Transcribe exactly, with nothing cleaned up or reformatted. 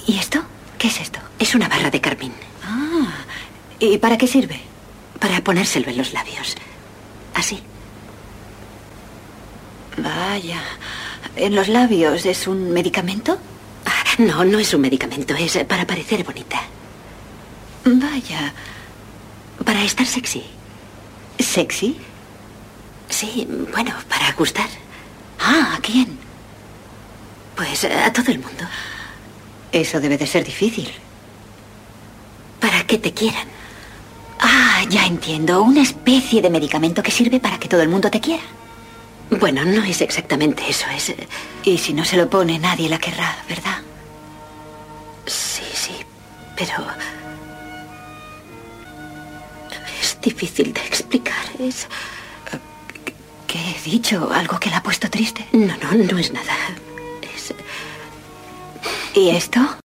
¿Y esto? ¿Qué es esto? Es una barra de carmín. Ah, ¿y para qué sirve? Para ponérselo en los labios. Así. Vaya. ¿En los labios es un medicamento? Ah, no, no es un medicamento. Es para parecer bonita. Vaya. Para estar sexy. ¿Sexy? Sí, bueno, para gustar. Ah, ¿a quién? Pues a todo el mundo. Eso debe de ser difícil. Para que te quieran. Ah, ya entiendo. Una especie de medicamento que sirve para que todo el mundo te quiera. Bueno, no es exactamente eso, es... Y si no se lo pone, nadie la querrá, ¿verdad? Sí, sí, pero... Es difícil de explicar, es... ¿Qué he dicho? ¿Algo que la ha puesto triste? No, no, no es nada. Es... ¿Y esto?